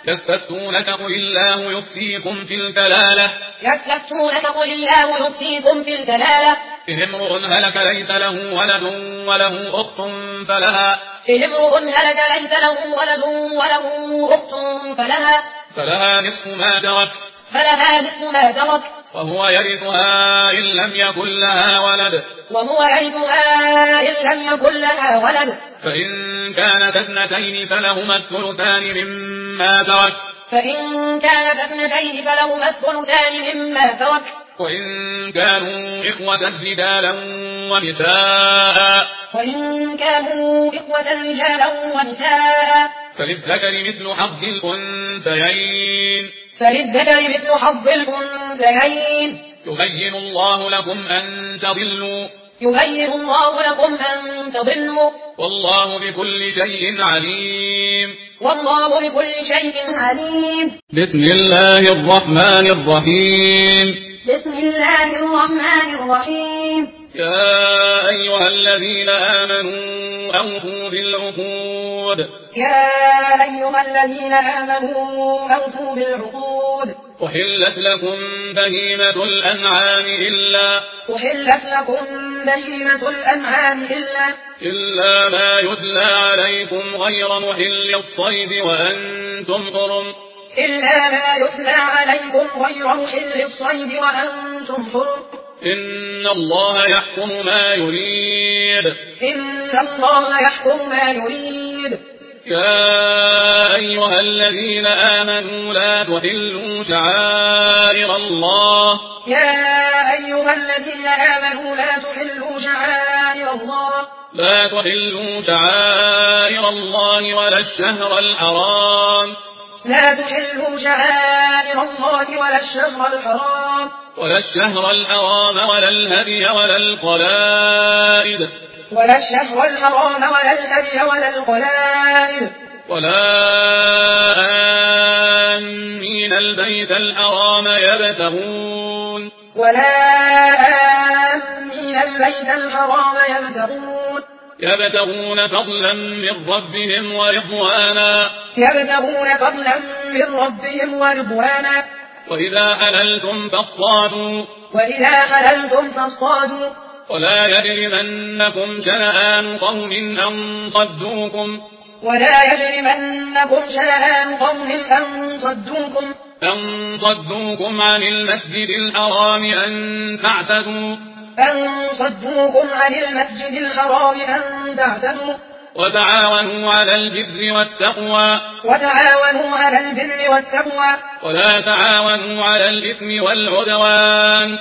يستفتونك قل الله يفتيكم في الكلالة إن امرؤ هلك ليس له ولد وله أخت فلها نصف ما ترك وهو يرثها إن لم يكن لها ولد فإن كانت اثنتين فلهما الثلثان مما ترك وإن كانوا إخوة رجالا ونساء فللذكر مثل حظ الأنثيين يبين الله لكم أن تضلوا والله بكل شيء عليم بسم الله الرحمن الرحيم يا أيها الذين آمنوا أوفوا بالعقود أحلت لكم بهيمة الأنعام إلا ما يتلى عليكم غير محل الصيد وأنتم حرم إن الله يحكم ما يريد يا أيها الذين آمنوا لا تحلوا شعائر الله ولا الشهر الحرام ولا الهدي ولا القلائد ولا آمين البيت الحرام يبتغون فضلا من ربهم ورضوانا وإذا حللتم فاصطادوا ولا يجرمنكم شنآن قوم أن صدوكم عن المسجد الحرام أن تعتدوا وتعاونوا على البر والتقوى ولا تعاونوا على الإثم والعدوان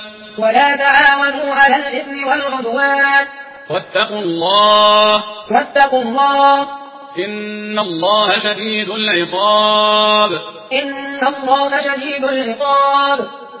واتقوا الله إن الله شديد العقاب